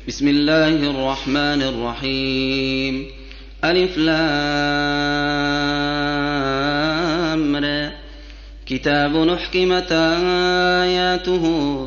بسم الله الرحمن الرحيم. ألف لام را. كتاب أحكمت آياته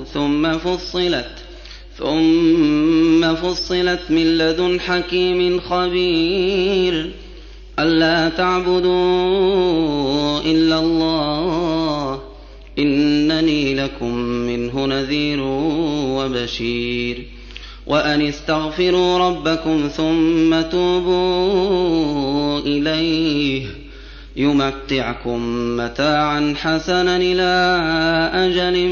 ثم فصلت من لدن حكيم خبير. ألا تعبدوا إلا الله إنني لكم منه نذير وبشير. وأن استغفروا ربكم ثم توبوا إليه يمتعكم متاعا حسنا إلى أجل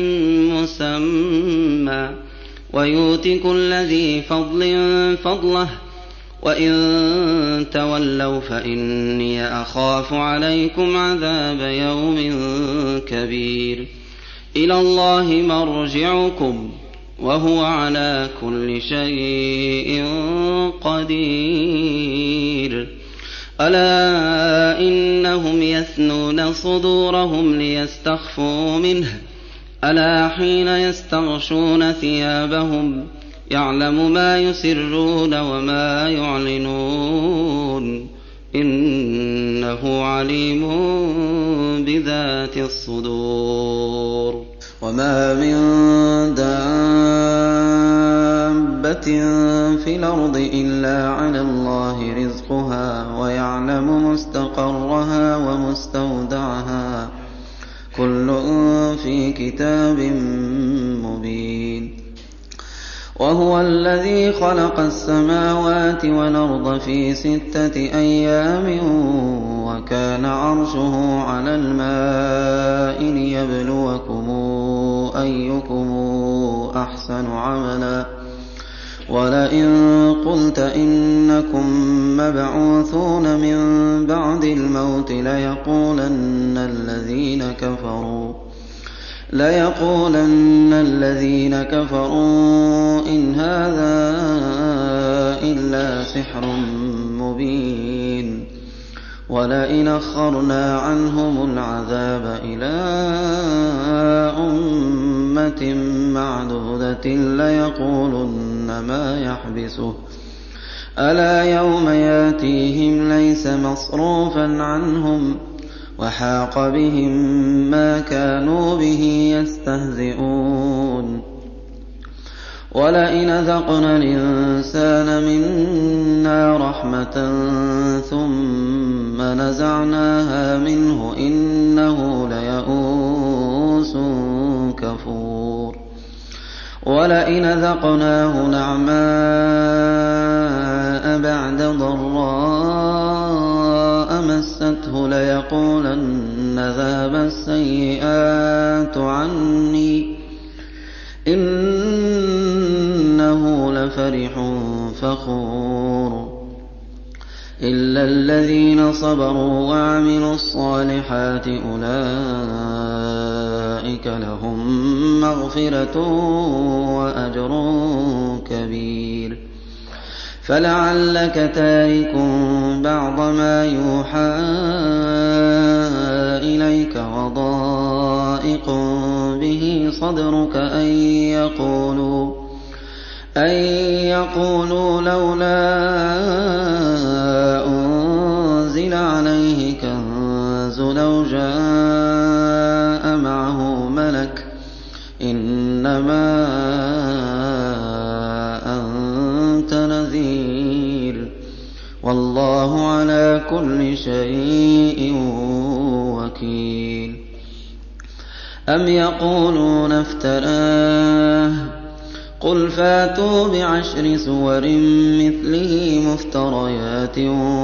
مسمى ويؤت كل ذي فضل فضله وإن تولوا فإني أخاف عليكم عذاب يوم كبير. إلى الله مرجعكم وهو على كل شيء قدير. ألا إنهم يثنون صدورهم ليستخفوا منه ألا حين يستغشون ثيابهم يعلم ما يسرون وما يعلنون إنه عليم بذات الصدور. وما من دابة في الأرض إلا على الله رزقها ويعلم مستقرها ومستودعها كل في كتاب مبين. وهو الذي خلق السماوات والأرض في 6 أيام وكان عرشه على الماء ليبلوكم أيكم أحسن عملا. ولئن قلت إنكم مبعوثون من بعد الموت ليقولن الذين كفروا إن هذا إلا سحر مبين. ولئن أخرنا عنهم العذاب إلى أمة معدودة ليقولن ما يحبسه ألا يوم ياتيهم ليس مصروفا عنهم وحاق بهم ما كانوا به يستهزئون. ولئن ذقنا الإنسان منا رحمة ثم نزعناها منه إنه ليئوس كفور. ولئن ذقناه نعماء بعد ضراء مسته ليقولن ذهب السيئات عني إنه لفرح فخور. إلا الذين صبروا وعملوا الصالحات أولئك لهم مغفرة وأجر كبير. فلعلك تارك بعض ما يوحى إليك وضائق به صدرك أن يقولوا لولا أنزل عليه كنز لو جاء معه ملك إنما أنت نذير والله على كل شيء وكيل. أم يقولون افتراه قل فاتوا ب10 سور مثله مفتريات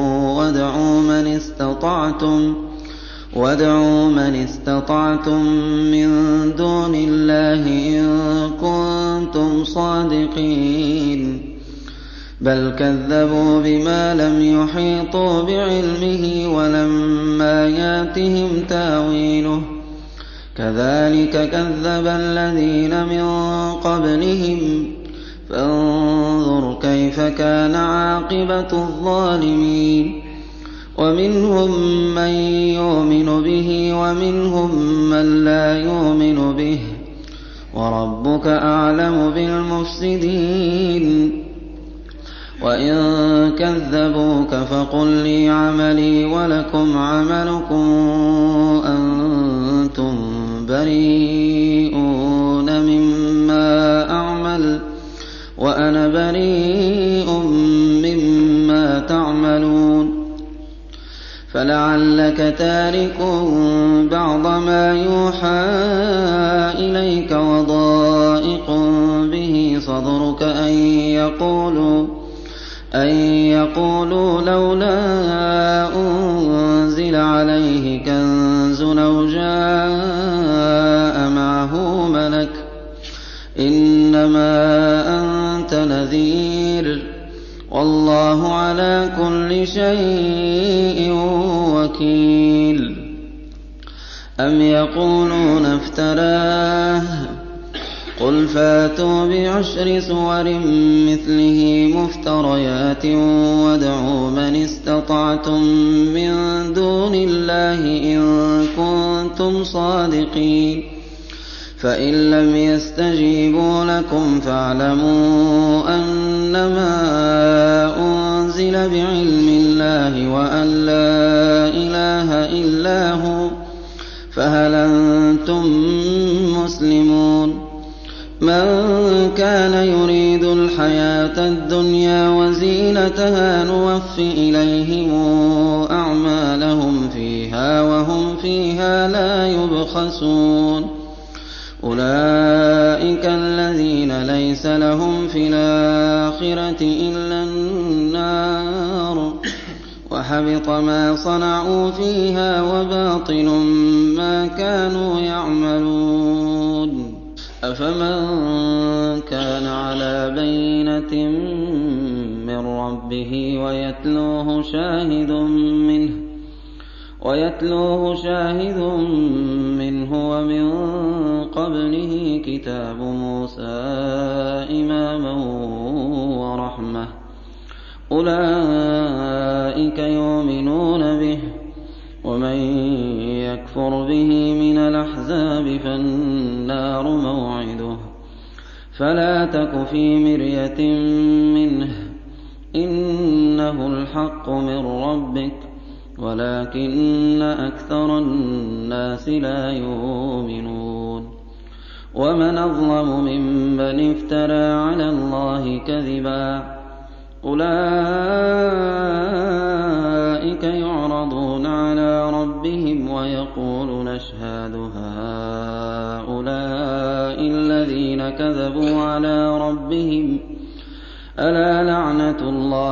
وادعوا من استطعتم من دون الله إن كنتم صادقين. بل كذبوا بما لم يحيطوا بعلمه ولما ياتهم تاويله كذلك كذب الذين من قبلهم فانظر كيف كان عاقبة الظالمين. ومنهم من يؤمن به ومنهم من لا يؤمن به وَرَبُّكَ أَعْلَمُ بِالْمُفْسِدِينَ وَإِن كَذَّبُوكَ فَقُل لِّي عَمَلِي وَلَكُمْ عَمَلُكُمْ أَنتُم بَرِيئُونَ مِمَّا أَعْمَلُ وَأَنَا بَرِيءٌ مِّمَّا تَعْمَلُونَ فَلَعَلَّكَ تَارِكٌ بَعْضَ مَا يُوحَىٰ إِلَيْكَ وَضَائِقٌ بِهِ صَدْرُكَ أَن يَقُولُوا لَوْلَا أُنزِلَ عَلَيْهِ كَنزٌ أَوْ جَاءَ مَعَهُ مَلَكٌ ۚ إِنَّمَا أَنتَ نَذِيرٌ وَاللَّهُ عَلَىٰ كُلِّ شَيْءٍ وَكِيلٌ أَمْ يَقُولُونَ افْتَرَاهُ ۖ قُلْ فَأْتُوا بِعَشْرِ سُوَرٍ مِّثْلِهِ مُفْتَرَيَاتٍ وَادْعُوا مَنِ اسْتَطَعْتُم مِّن دُونِ اللَّهِ إِن كُنتُمْ صَادِقِينَ فَإِن لَّمْ يَسْتَجِيبُوا لَكُمْ فَاعْلَمُوا أَنَّمَا أُنزِلَ بِعِلْمِ اللَّهِ وَأَن لَّا إِلَٰهَ إِلَّا هُوَ فَهَلْ أَنتُم مُّسْلِمُونَ مَن كَانَ يُرِيدُ الْحَيَاةَ الدُّنْيَا وَزِينَتَهَا نُوَفِّ إِلَيْهِمْ أَعْمَالَهُمْ فِيهَا وَهُمْ فِيهَا لَا يُبْخَسُونَ أُولَٰئِكَ الَّذِينَ لَيْسَ لَهُمْ فِي الْآخِرَةِ إِلَّا النَّارُ وَحَبِطَ مَا صَنَعُوا فِيهَا وَبَاطِلٌ مَّا كَانُوا يَعْمَلُونَ أَفَمَن كَانَ عَلَىٰ بَيِّنَةٍ مِّن رَّبِّهِ وَيَتْلُوهُ شَاهِدٌ مِّنْهُ وَمِن قَبْلِهِ كِتَابُ مُوسَىٰ إِمَامًا وَرَحْمَةً ۚ أُولَٰئِكَ يُؤْمِنُونَ بِهِ ۚ وَمَن يَكْفُرْ بِهِ مِنَ الْأَحْزَابِ فَالنَّارُ مَوْعِدُهُ ۚ فَلَا تَكُ فِي مِرْيَةٍ مِّنْهُ ۚ إِنَّهُ الْحَقُّ مِن رَّبِّكَ وَلَٰكِنَّ أَكْثَرَ النَّاسِ لَا يُؤْمِنُونَ وَمَنْ أَظْلَمُ مِمَّنِ افْتَرَىٰ عَلَى اللَّهِ كَذِبًا أُولَٰئِكَ يُعْرَضُونَ عَلَىٰ رَبِّهِمْ وَيَقُولُ نَشْهَدُ هَٰؤُلَاءِ الَّذِينَ كَذَبُوا عَلَىٰ رَبِّهِمْ ۚ أَلَا لَعْنَةُ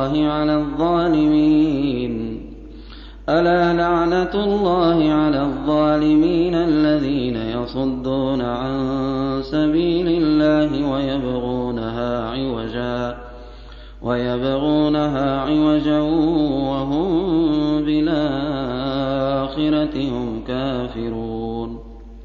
اللَّهِ عَلَى الظَّالِمِينَ الَّذِينَ يَصُدُّونَ عَن سَبِيلِ اللَّهِ وَيَبْغُونَهَا عِوَجًا وَهُم بِالْآخِرَةِ هُمْ كَافِرُونَ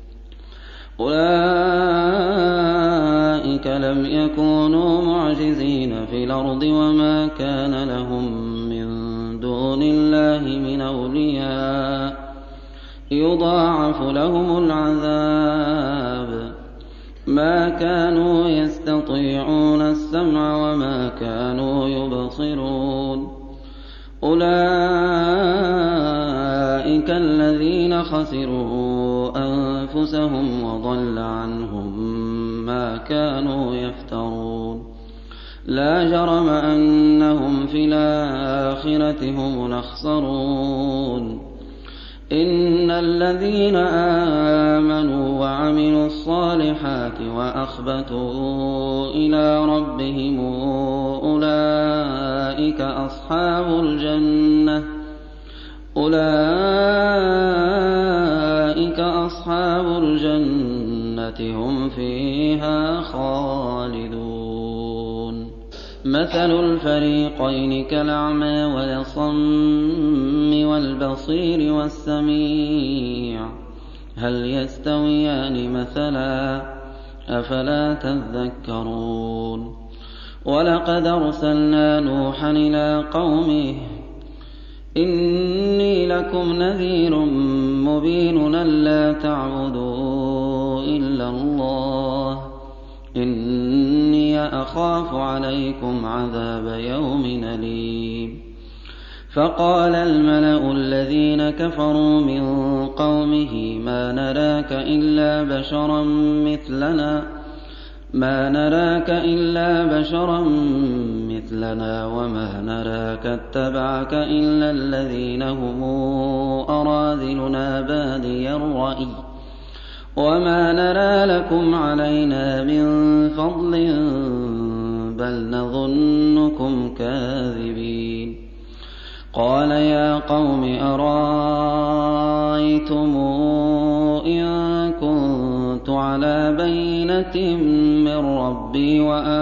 أُولَٰئِكَ لَمْ يَكُونُوا مُعْجِزِينَ فِي الْأَرْضِ وَمَا كَانَ لَهُم مِّن دُونِ اللَّهِ مِنْ أَوْلِيَاءَ يُضَاعَفُ لَهُمُ الْعَذَابُ مَا كَانُوا يَسْتَطِيعُونَ السَّمْعَ وَمَا كَانُوا يُبْصِرُونَ أُولَٰئِكَ الَّذِينَ خَسِرُوا أَنفُسَهُمْ وَضَلَّ عَنْهُم مَّا كَانُوا يَفْتَرُونَ لَا جَرَمَ أَنَّهُمْ فِي الْآخِرَةِ هُمُ الْأَخْسَرُونَ إِنَّ الَّذِينَ آمَنُوا وَعَمِلُوا الصَّالِحَاتِ وَأَخْبَتُوا إِلَىٰ رَبِّهِمْ أُولَٰئِكَ أَصْحَابُ الْجَنَّةِ هُمْ فِيهَا خَالِدُونَ مَثَلُ الْفَرِيقَيْنِ كَالْأَعْمَىٰ وَالْأَصَمِّ وَالْبَصِيرِ وَالسَّمِيعِ هَلْ يَسْتَوِيَانِ مَثَلًا ۚ أَفَلَا تَذَكَّرُونَ وَلَقَدْ أَرْسَلْنَا نُوحًا إِلَىٰ قَوْمِهِ إِنِّي لَكُمْ نَذِيرٌ مُّبِينٌ أَلَّا تَعْبُدُوا إِلَّا اللَّهَ إني أخاف عليكم عذاب يوم أليم فقال الملأ الذين كفروا من قومه ما نراك إلا بشرا مثلنا وما نراك اتبعك إلا الذين هم أراذلنا بادي الرأي وما نرى لكم علينا من فضل بل نظنكم كاذبين قال يا قوم أرأيتم إن كنت على بينة من ربي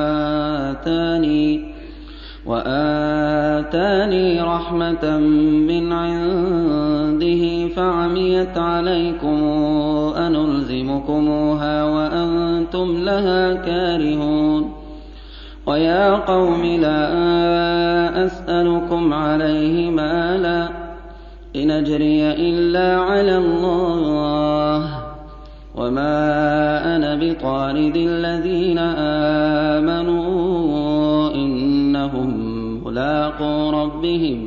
وآتاني رحمة من عنده فعميت عليكم أنلزمكموها وأنتم لها كارهون ويا قوم لا أسألكم عليه مالا إن أجري إلا على الله وما أنا بطارد الذين آمنوا إنهم ملاقو ربهم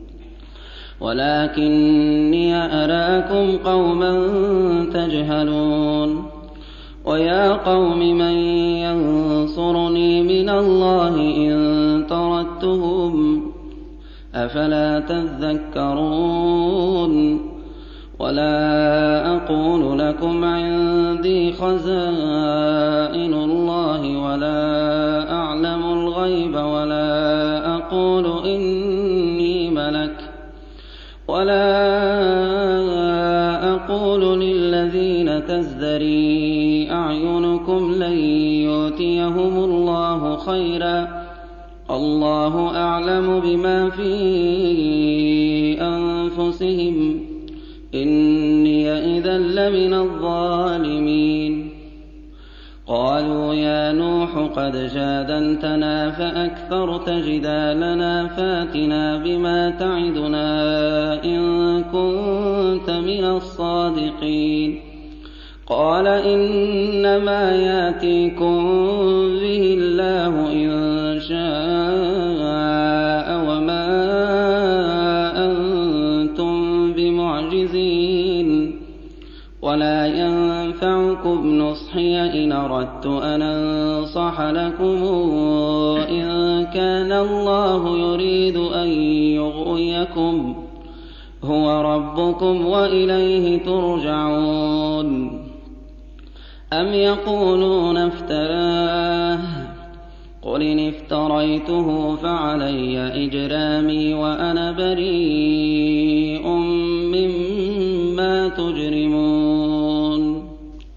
ولكني أراكم قوما تجهلون ويا قوم من ينصرني من الله إن طردتهم أفلا تذكرون ولا أقول لكم عندي خزائن الله ولا أعلم الغيب ولا أقول إني ملك ولا أقول للذين تزدري أعينكم لن يؤتيهم الله خيرا الله أعلم بما في أنفسهم إني إذا لمن الظالمين قالوا يا نوح قد جادلتنا فأكثرت جدالنا فاتنا بما تعدنا إن كنت من الصادقين قال إنما يأتيكم به الله إن شاء وما أنتم بمعجزين ولا ينفعكم نصحي إن أردت أن أنصح لكم إن كان الله يريد أن يغويكم هو ربكم وإليه ترجعون أم يقولون افتراه قل إن افتريته فعلي إجرامي وأنا بريء مما تجرمون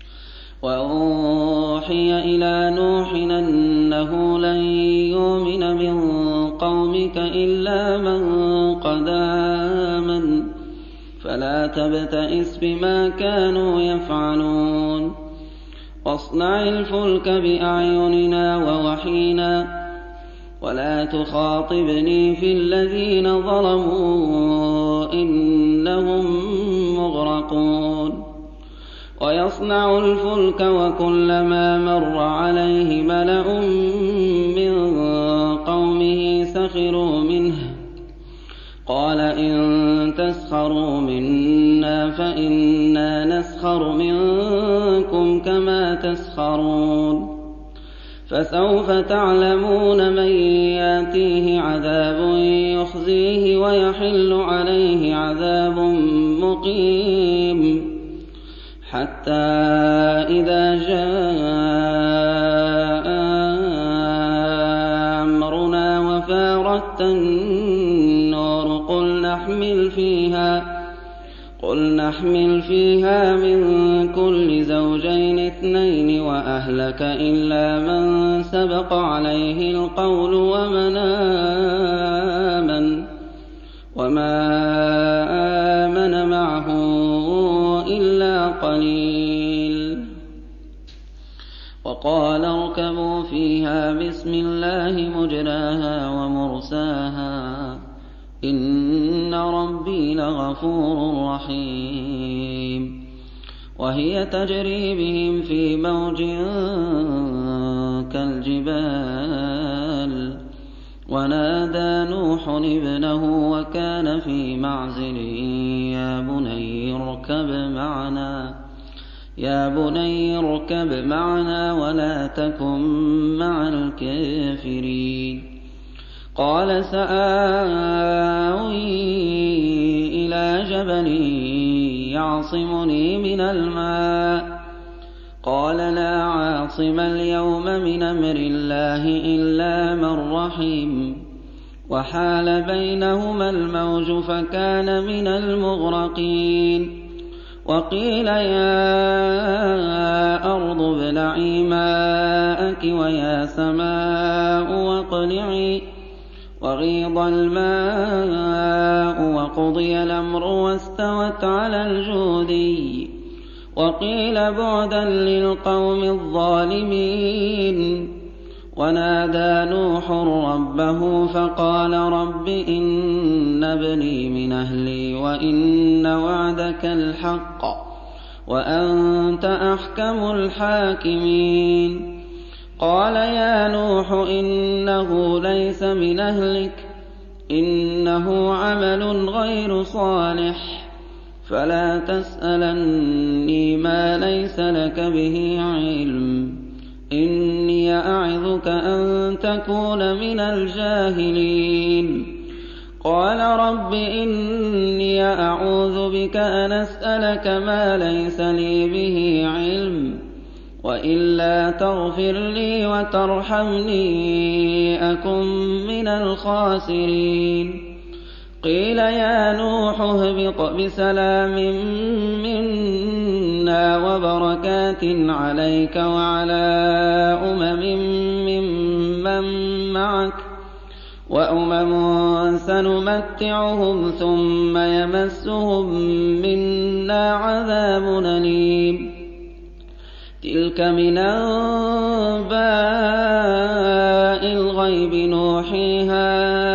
وأوحي إلى نوح أنه لن يؤمن من قومك إلا من قد آمن فلا تبتئس بما كانوا يفعلون واصنع الفلك بأعيننا ووحينا ولا تخاطبني في الذين ظلموا إنهم مغرقون ويصنع الفلك وكلما مر عليه ملأ من قومه سخروا منه قال إن تسخروا منا فإنا نسخر منكم كما تسخرون فسوف تعلمون من يأتيه عذاب يخزيه ويحل عليه عذاب مقيم حتى إذا جاء أمرنا وفارت النور قل نحمل فيها من كل زوجين اثنين وأهلك إلا من سبق عليه القول وما آمن معه إلا قليل وقال اركبوا فيها بسم الله مجراها ومرساها إن ربي لغفور رحيم وهي تجري بهم في موج كالجبال ونادى نوح ابنه وكان في معزل يا بني اركب معنا ولا تكن مع الكافرين قال سآوي إلى جبل يعصمني من الماء قال لا عاصم اليوم من أمر الله إلا من رحم وحال بينهما الموج فكان من المغرقين وقيل يا أرض ابلعي ماءك ويا سماء واقلعي وغيض الماء وقضي الأمر واستوت على الجودي وقيل بعدا للقوم الظالمين ونادى نوح ربه فقال رب إن ابني من أهلي وإن وعدك الحق وأنت أحكم الحاكمين قال يا نوح إنه ليس من أهلك إنه عمل غير صالح فلا تسألني ما ليس لك به علم إني أعظك أن تكون من الجاهلين قال رب إني أعوذ بك أن أسألك ما ليس لي به علم وإلا تغفر لي وترحمني أكن من الخاسرين قيل يا نوح اهبط بسلام منا وبركات عليك وعلى ممن معك وأمم سنمتعهم ثم يمسهم منا عذاب أليم تلك من أنباء الغيب نوحيها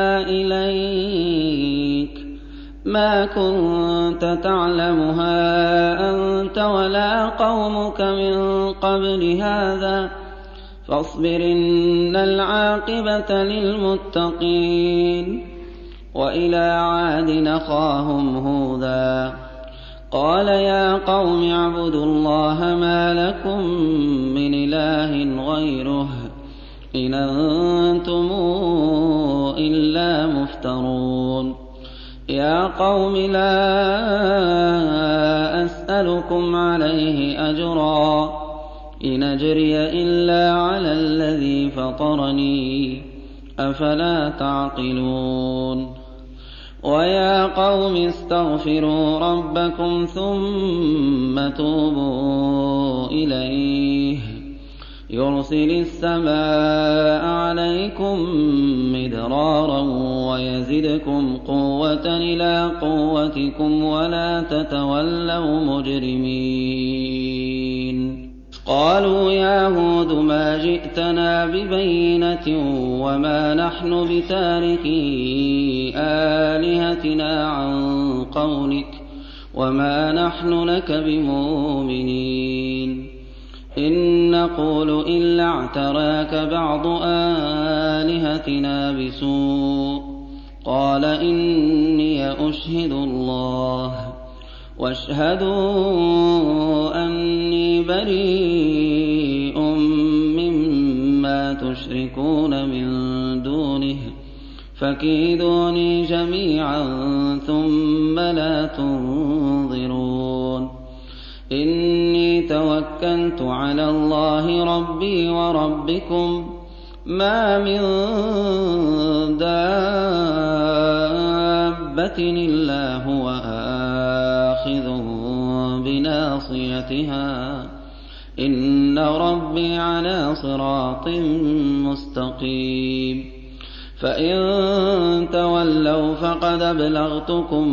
إليك ما كنت تعلمها أنت ولا قومك من قبل هذا فاصبر إن العاقبة للمتقين وإلى عاد أخاهم هودا قال يا قوم اعبدوا الله ما لكم من إله غيره إن أنتم إلا مفترون يا قوم لا أسألكم عليه أجرا إن أجري إلا على الذي فطرني أفلا تعقلون ويا قوم استغفروا ربكم ثم توبوا إليه يرسل السماء عليكم مدرارا ويزدكم قوة إلى قوتكم ولا تتولوا مجرمين قالوا يا هود ما جئتنا ببينة وما نحن بتاركي آلهتنا عن قولك وما نحن لك بمؤمنين إن نقول إلا اعتراك بعض آلهتنا بسوء قال إني أشهد الله واشهدوا أني بريء مما تشركون من دونه فكيدوني جميعا ثم لا تنظرون إني توكلت على الله ربي وربكم ما من دابة إلا هو آخذ بناصيتها إن ربي على صراط مستقيم فإن تولوا فقد أبلغتكم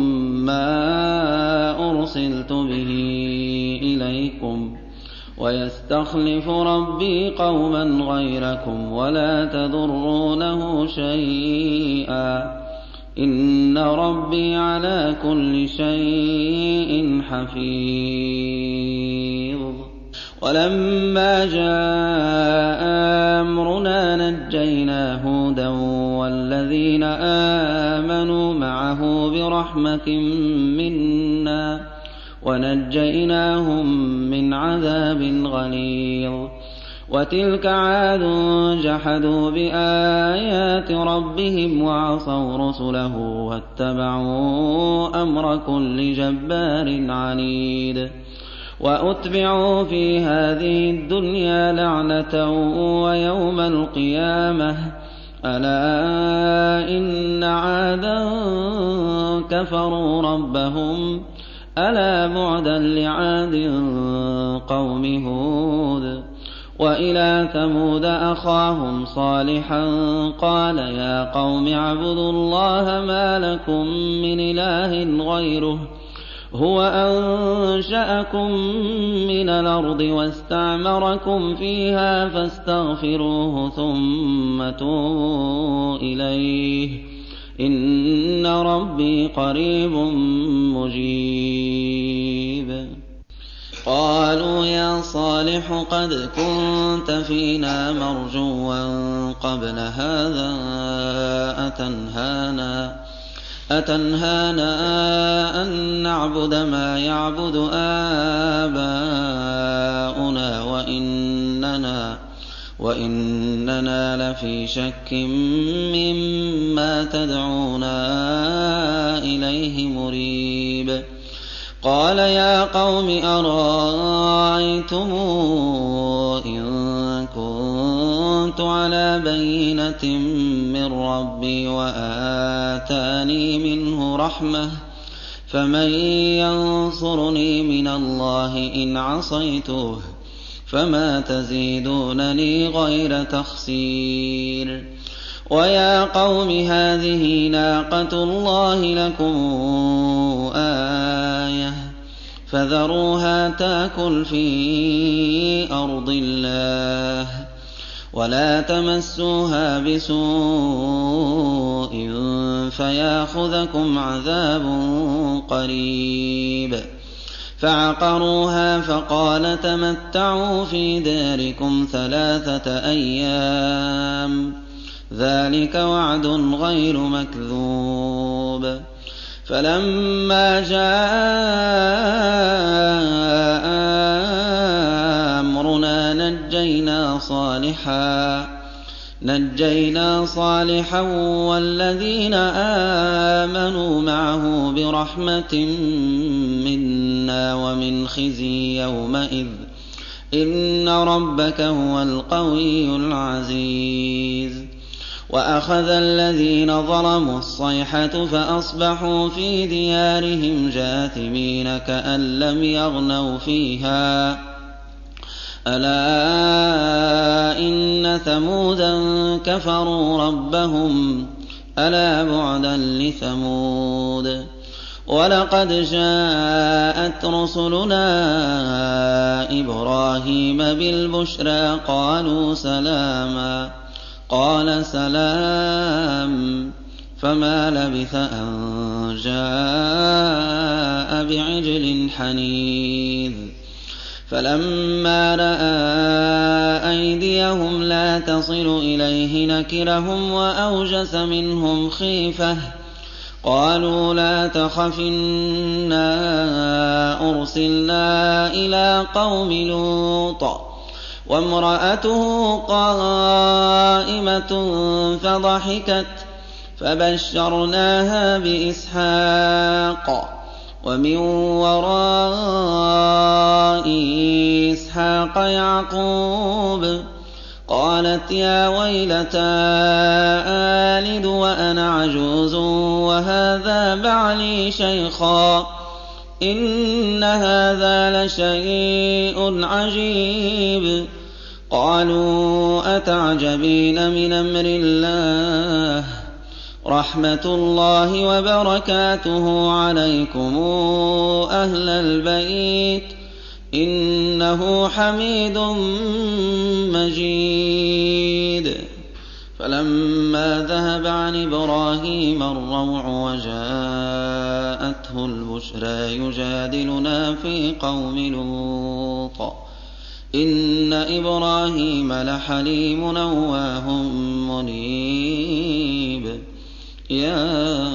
ما أرسلت به إليكم ويستخلف ربي قوما غيركم ولا تضرونه شيئا إن ربي على كل شيء حفيظ وَلَمَّا جَاءَ أَمْرُنَا نَجَّيْنَا هُودًا وَالَّذِينَ آمَنُوا مَعَهُ بِرَحْمَةٍ مِّنَّا وَنَجَّيْنَاهُم مِّنْ عَذَابٍ غَلِيظٍ وَتِلْكَ عَادٌ جَحَدُوا بِآيَاتِ رَبِّهِمْ وَعَصَوْا رُسُلَهُ وَاتَّبَعُوا أَمْرَ كُلِّ جَبَّارٍ عَنِيدٍ وَأُتْبِعُوا فِي هَٰذِهِ الدُّنْيَا لَعْنَةً وَيَوْمَ الْقِيَامَةِ أَلَا إِنَّ عَادًا كَفَرُوا رَبَّهُمْ أَلَا بُعْدًا لِّعَادٍ قَوْمِ هُودٍ وَإِلَىٰ ثَمُودَ أَخَاهُمْ صَالِحًا قَالَ يَا قَوْمِ اعْبُدُوا اللَّهَ مَا لَكُم مِّنْ إِلَٰهٍ غَيْرُهُ هُوَ أَنشَأَكُم مِّنَ الْأَرْضِ وَاسْتَعْمَرَكُمْ فِيهَا فَاسْتَغْفِرُوهُ ثُمَّ تُوبُوا إِلَيْهِ إِنَّ رَبِّي قَرِيبٌ مُّجِيبٌ قَالُوا يَا صَالِحُ قَدْ كُنتَ فِينَا مَرْجُوًّا قَبْلَ هَٰذَا أَتَنْهَانَا أَن نَّعْبُدَ مَا يَعْبُدُ آبَاؤُنَا وَإِنَّنَا لَفِي شَكٍّ مِّمَّا تَدْعُونَا إِلَيْهِ مُرِيبٍ قَالَ يَا قَوْمِ أَرَأَيْتُمْ إِن كُنتُ عَلَىٰ بَيِّنَةٍ مِّن رَّبِّي وَآتَانِي مِنْهُ رَحْمَةً فَمَن يَنصُرُنِي مِنَ اللَّهِ إِنْ عَصَيْتُهُ فَمَا تَزِيدُونَنِي غَيْرَ تَخْسِيرٍ وَيَا قَوْمِ هَٰذِهِ نَاقَةُ اللَّهِ لَكُمْ آيَةً فَذَرُوهَا تَأْكُلْ فِي أَرْضِ اللَّهِ وَلَا تَمَسُّوهَا بِسُوءٍ فَيَأْخُذَكُمْ عَذَابٌ قَرِيبٌ فَعَقَرُوهَا فَقَالَ تَمَتَّعُوا فِي دَارِكُمْ 3 أَيَّامٍ ذَٰلِكَ وَعْدٌ غَيْرُ مَكْذُوبٍ فَلَمَّا جَاءَ أَمْرُنَا نَجَّيْنَا صَالِحًا وَالَّذِينَ آمَنُوا مَعَهُ بِرَحْمَةٍ مِّنَّا وَمِنْ خِزْيِ يَوْمَئِذٍ إِنَّ رَبَّكَ هُوَ الْقَوِيُّ الْعَزِيزُ وَأَخَذَ الَّذِينَ ظَلَمُوا الصَّيْحَةُ فَأَصْبَحُوا فِي دِيَارِهِمْ جَاثِمِينَ كَأَن لَّمْ يَغْنَوْا فِيهَا أَلَا إِنَّ ثَمُودًا كَفَرُوا رَبَّهُمْ أَلَا بُعْدًا لِّثَمُودَ وَلَقَدْ جَاءَتْ رُسُلُنَا إِبْرَاهِيمَ بِالْبُشْرَىٰ قَالُوا سَلَامًا قَالَ سَلَامٌ فَمَا لَبِثَ أَن جَاءَ بِعِجْلٍ حَنِيذٍ فَلَمَّا رَأَىٰ أَيْدِيَهُمْ لَا تَصِلُ إِلَيْهِ نَكِرَهُمْ وَأَوْجَسَ مِنْهُمْ خِيفَةً قَالُوا لَا تَخَفْ إِنَّا أُرْسِلْنَا إِلَىٰ قَوْمِ لُوطٍ وَامْرَأَتُهُ قَائِمَةٌ فَضَحِكَتْ فَبَشَّرْنَاهَا بِإِسْحَاقَ وَمِن وَرَاءِ إِسْحَاقَ يَعْقُوبَ قَالَتْ يَا وَيْلَتَا آلِدُ وَأَنَا عَجُوزٌ وَهَٰذَا بَعْلِي شَيْخًا إِنَّ هَٰذَا لَشَيْءٌ عَجِيبٌ قَالُوا أَتَعْجَبِينَ مِنْ أَمْرِ اللَّهِ رَحْمَتُ اللَّهِ وَبَرَكَاتُهُ عَلَيْكُمْ أَهْلَ الْبَيْتِ إِنَّهُ حَمِيدٌ مَّجِيدٌ فَلَمَّا ذَهَبَ عَنْ إِبْرَاهِيمَ الرَّوْعُ وَجَاءَتْهُ الْبُشْرَىٰ يُجَادِلُنَا فِي قَوْمِ لُوطٍ إِنَّ إِبْرَاهِيمَ لَحَلِيمٌ أَوَّاهٌ مُّنِيبٌ يَا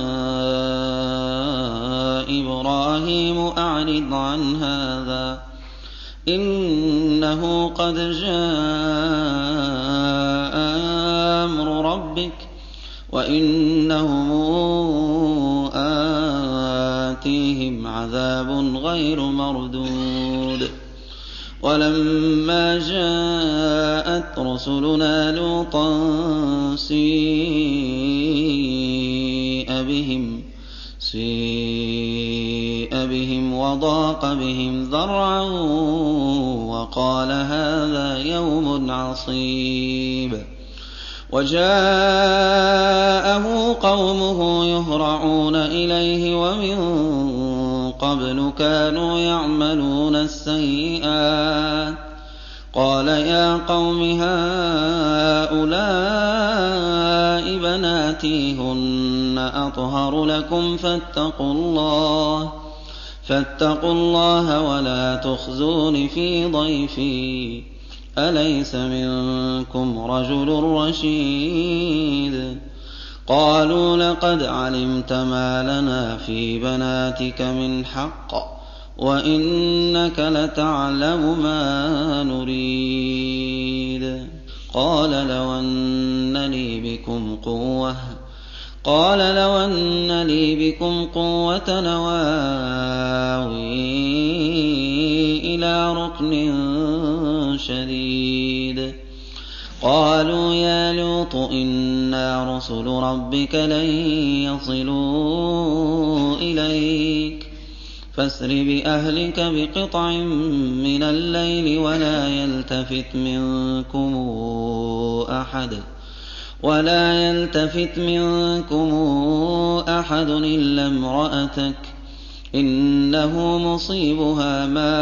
إِبْرَاهِيمُ أَعْرِضْ عَنْ هَٰذَا إِنَّهُ قَدْ جَاءَ أَمْرُ رَبِّكَ وَإِنَّهُمْ آتِيهِمْ عَذَابٌ غَيْرُ مَرْدُودٍ وَلَمَّا جَاءَتْ رُسُلُنَا لُوطًا سِيءَ بِهِمْ وَضَاقَ بِهِمْ ذَرْعًا وَقَالَ هَٰذَا يَوْمٌ عَصِيبٌ وَجَاءَهُ قَوْمُهُ يُهْرَعُونَ إِلَيْهِ وَمِن قَبْلُ كَانُوا يَعْمَلُونَ السَّيِّئَاتِ قَالَ يَا قَوْمِ هَٰؤُلَاءِ بَنَاتِي هُنَّ أَطْهَرُ لَكُمْ فَاتَّقُوا اللَّهَ وَلَا تُخْزُونِ فِي ضَيْفِي أَلَيْسَ مِنكُمْ رَجُلٌ رَّشِيدٌ قَالُوا لَقَدْ عَلِمْتَ مَا لَنَا فِي بَنَاتِكَ مِنْ حَقٍّ وَإِنَّكَ لَتَعْلَمُ مَا نُرِيدُ قَالَ لَوْ أَنَّ لِي بِكُمْ قُوَّةً نَوَاوِي إِلَىٰ رُكْنٍ شَدِيدٍ قَالُوا يَا لُوطُ إِنَّا رُسُلُ رَبِّكَ لَن يَصِلُوا إِلَيْكَ فَاسْرِ بِأَهْلِكَ بِقِطْعٍ مِّنَ اللَّيْلِ ولا يلتفت منكم أحد إلا امرأتك إنه مصيبها ما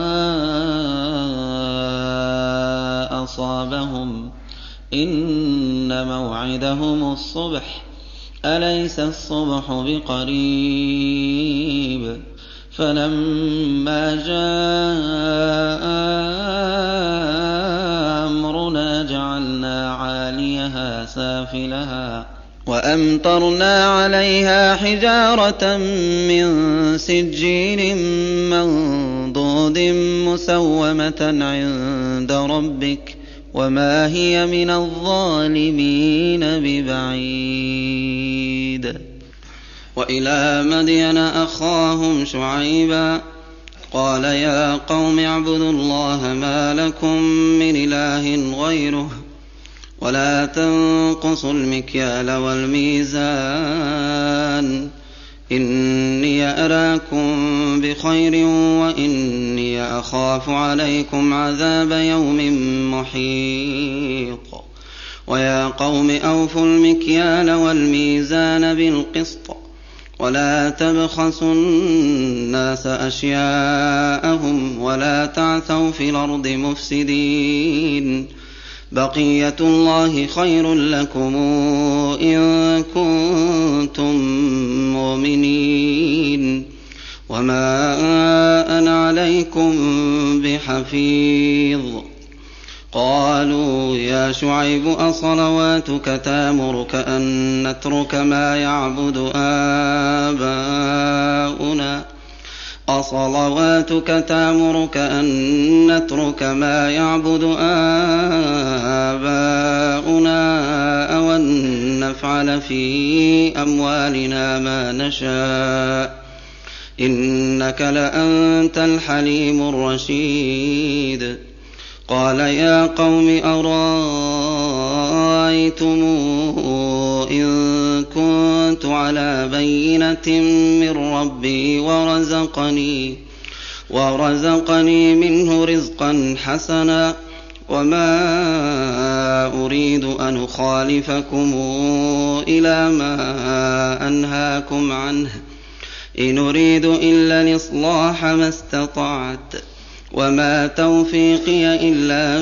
أصابهم إن موعدهم الصبح أليس الصبح بقريب فلما جاء أمرنا جعلنا عاليها سافلها وأمطرنا عليها حجارة من سجيل منضود مسومة عند ربك وما هي من الظالمين ببعيد. وإلى مدين أخاهم شعيبا قال يا قوم اعبدوا الله ما لكم من إله غيره ولا تنقصوا المكيال والميزان إني أراكم بخير وإني أخاف عليكم عذاب يوم محيط. ويا قوم أوفوا المكيال والميزان بالقسط ولا تبخسوا الناس أشياءهم ولا تعثوا في الأرض مفسدين بقية الله خير لكم إن كنتم مؤمنين وما أنا عليكم بحفيظ. قالوا يا شعيب أصلواتك تأمرك أن نترك ما يعبد آباؤنا أو أن نفعل في أموالنا ما نشاء إنك لأنت الحليم الرشيد. قال يا قوم أرأيتم إن كنت على بينة من ربي ورزقني منه رزقا حسنا وما أريد أن أخالفكم إلى ما أنهاكم عنه إن أريد إلا الإصلاح ما استطعت وما توفيقي إلا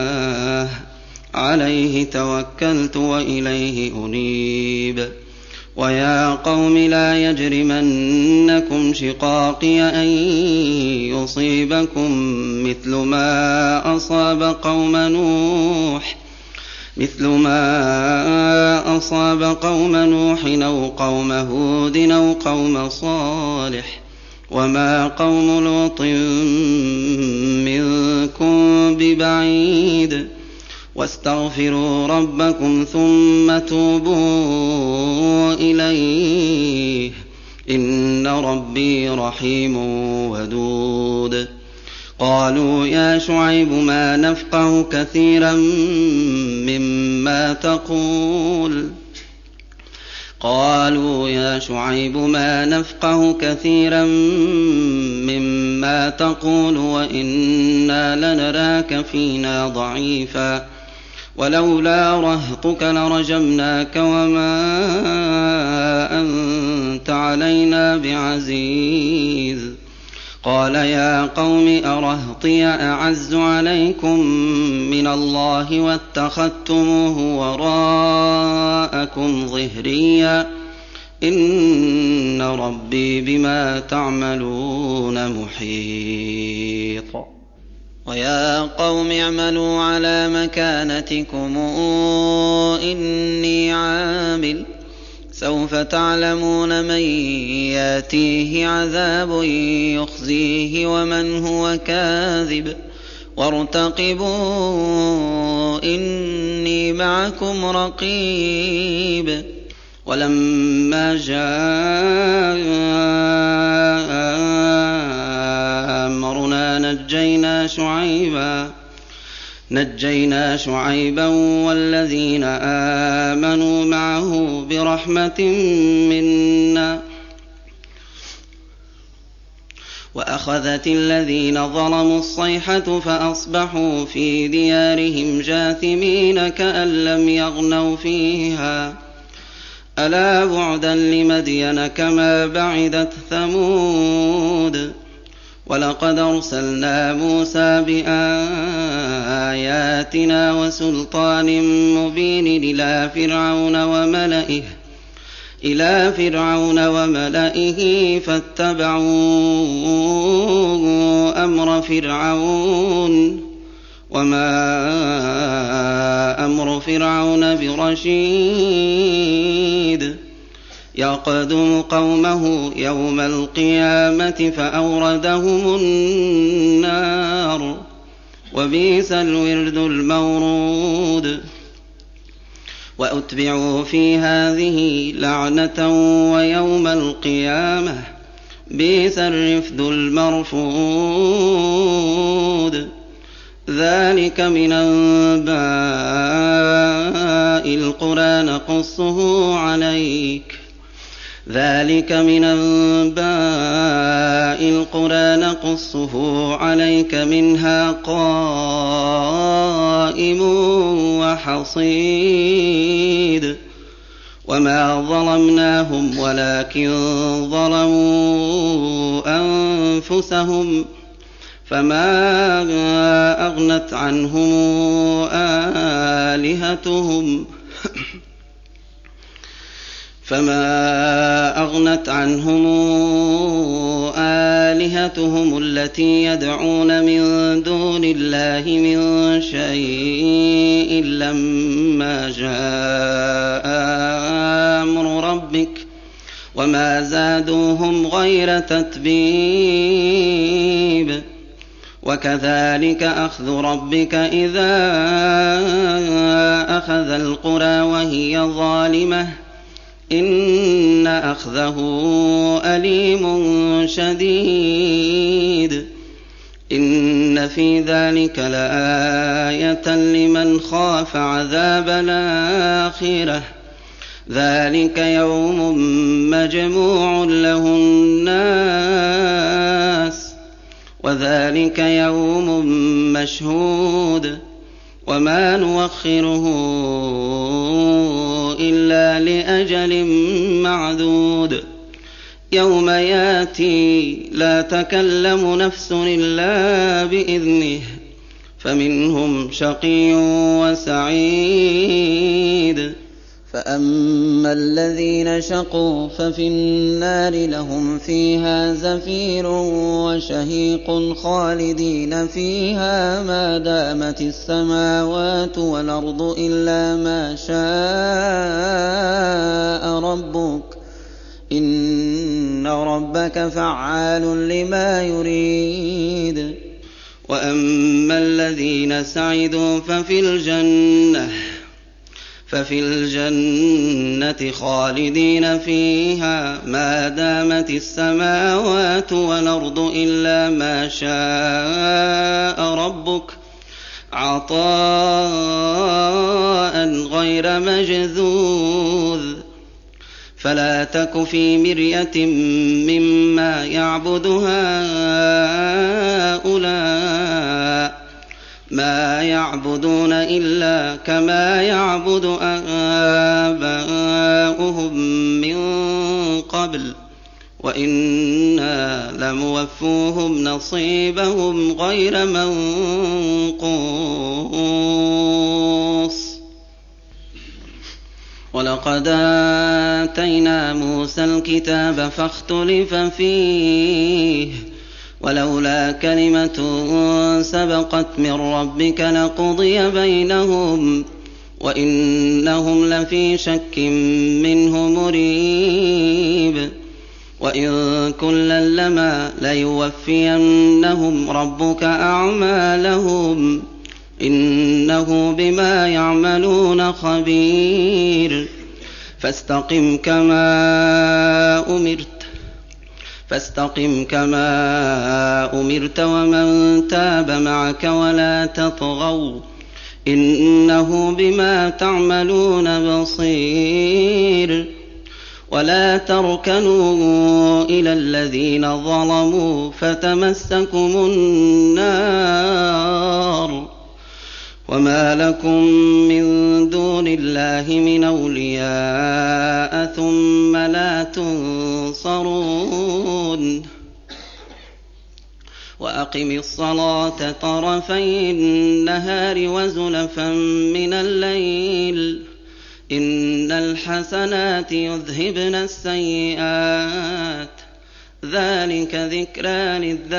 بالله عليه توكلت وإليه أنيب. ويا قوم لا يجرمنكم شقاقي أن يصيبكم مثل ما أصاب قوم نوح أو قوم هود أو قوم صالح وما قوم لوط منكم ببعيد واستغفروا ربكم ثم توبوا إليه إن ربي رحيم ودود. قالوا يا شعيب ما نفقه كثيرا مما تقول وإنا لنراك فينا ضعيفا ولولا رهطك لرجمناك وما أنت علينا بعزيز. قال يا قوم أرهطي أعز عليكم من الله واتخذتموه وراءكم ظهريا إن ربي بما تعملون محيط. ويا قوم اعملوا على مكانتكم إني عامل سوف تعلمون من ياتيه عذاب يخزيه ومن هو كاذب وارتقبوا إني معكم رقيب. ولما جاء أمرنا نجينا شعيبا والذين آمنوا معه برحمة منا وأخذت الذين ظلموا الصيحة فأصبحوا في ديارهم جاثمين كأن لم يغنوا فيها ألا بعدا لمدين كما بعدت ثمود. ولقد أرسلنا موسى بآياتنا وسلطان مبين إلى فرعون وملئه فاتبعوا أمر فرعون وما أمر فرعون برشيد. يقدم قومه يوم القيامة فأوردهم النار وبئس الورد المورود. وأتبعوا في هذه لعنة ويوم القيامة بئس الرفد المرفود. ذلك من أنباء القرى نقصه عليك منها قائم وحصيد. وما ظلمناهم ولكن ظلموا أنفسهم فما أغنت عنهم آلهتهم التي يدعون من دون الله من شيء لما جاء أمر ربك وما زادوهم غير تتبيب. وكذلك أخذ ربك إذا أخذ القرى وهي ظالمة إن أخذه أليم شديد. إن في ذلك لآية لمن خاف عذاب الآخرة ذلك يوم مجموع له الناس وذلك يوم مشهود وما نوخره إلا لأجل معدود. يوم ياتي لا تكلم نفس إلا بإذنه فمنهم شقي وسعيد. فأما الذين شقوا ففي النار لهم فيها زفير وشهيق خالدين فيها ما دامت السماوات والأرض إلا ما شاء ربك إن ربك فعال لما يريد. وأما الذين سعدوا ففي الجنة خالدين فيها ما دامت السماوات والأرض إلا ما شاء ربك عطاء غير مجذوذ. فلا تك في مرية مما يعبد هؤلاء ما يعبدون إلا كما يعبد آباؤهم من قبل وإنا لموفوهم نصيبهم غير منقوص. ولقد آتينا موسى الكتاب فاختلف فيه ولولا كلمة سبقت من ربك لقضي بينهم وإنهم لفي شك منه مريب. وإن كلا لما ليوفينهم ربك أعمالهم إنه بما يعملون خبير. فاستقم كما أمرت ومن تاب معك ولا تطغوا إنه بما تعملون بصير. ولا تركنوا إلى الذين ظلموا فتمسكم النار وما لكم من دون الله من أولياء ثم لا تنصرون. وأقم الصلاة طرفي النهار وزلفا من الليل إن الحسنات يذهبن السيئات ذلك ذكرى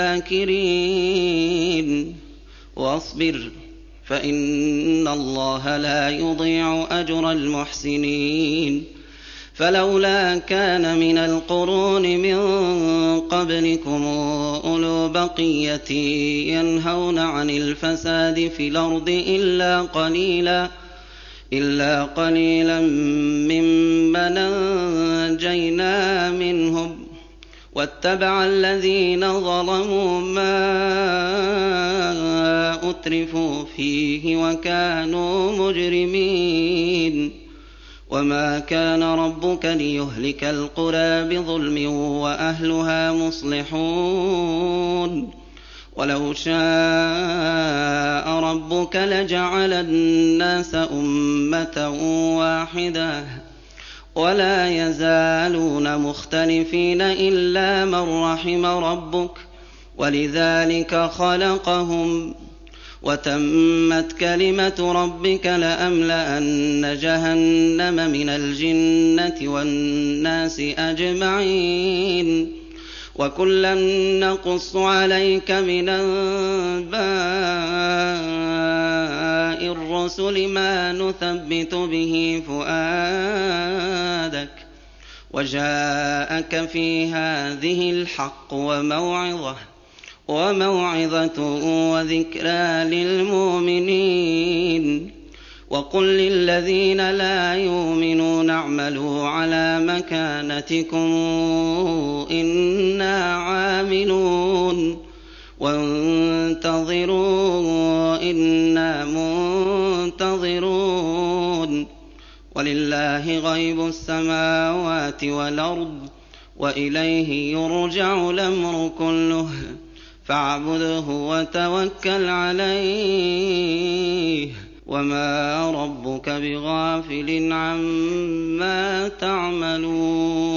للذاكرين. واصبر فإن الله لا يضيع أجر المحسنين. فلولا كان من القرون من قبلكم أولو بقية ينهون عن الفساد في الأرض إلا قليلا ممن أنجينا منهم واتبع الذين ظلموا ما أترفوا فيه وكانوا مجرمين. وما كان ربك ليهلك القرى بظلم وأهلها مصلحون. ولو شاء ربك لجعل الناس أمة واحدة ولا يزالون مختلفين إلا من رحم ربك ولذلك خلقهم وتمت كلمة ربك لأملأن جهنم من الجنة والناس أجمعين. وكلا نقص عليك من أنباء الرسل ما نثبت به فؤادك وجاءك في هذه الحق وموعظة وذكرى للمؤمنين. وقل للذين لا يؤمنون اعملوا على مكانتكم إنا عاملون وانتظروا إنا منتظرون. ولله غيب السماوات والأرض وإليه يرجع الأمر كله فاعبده وتوكل عليه وما ربك بغافل عما تعملون.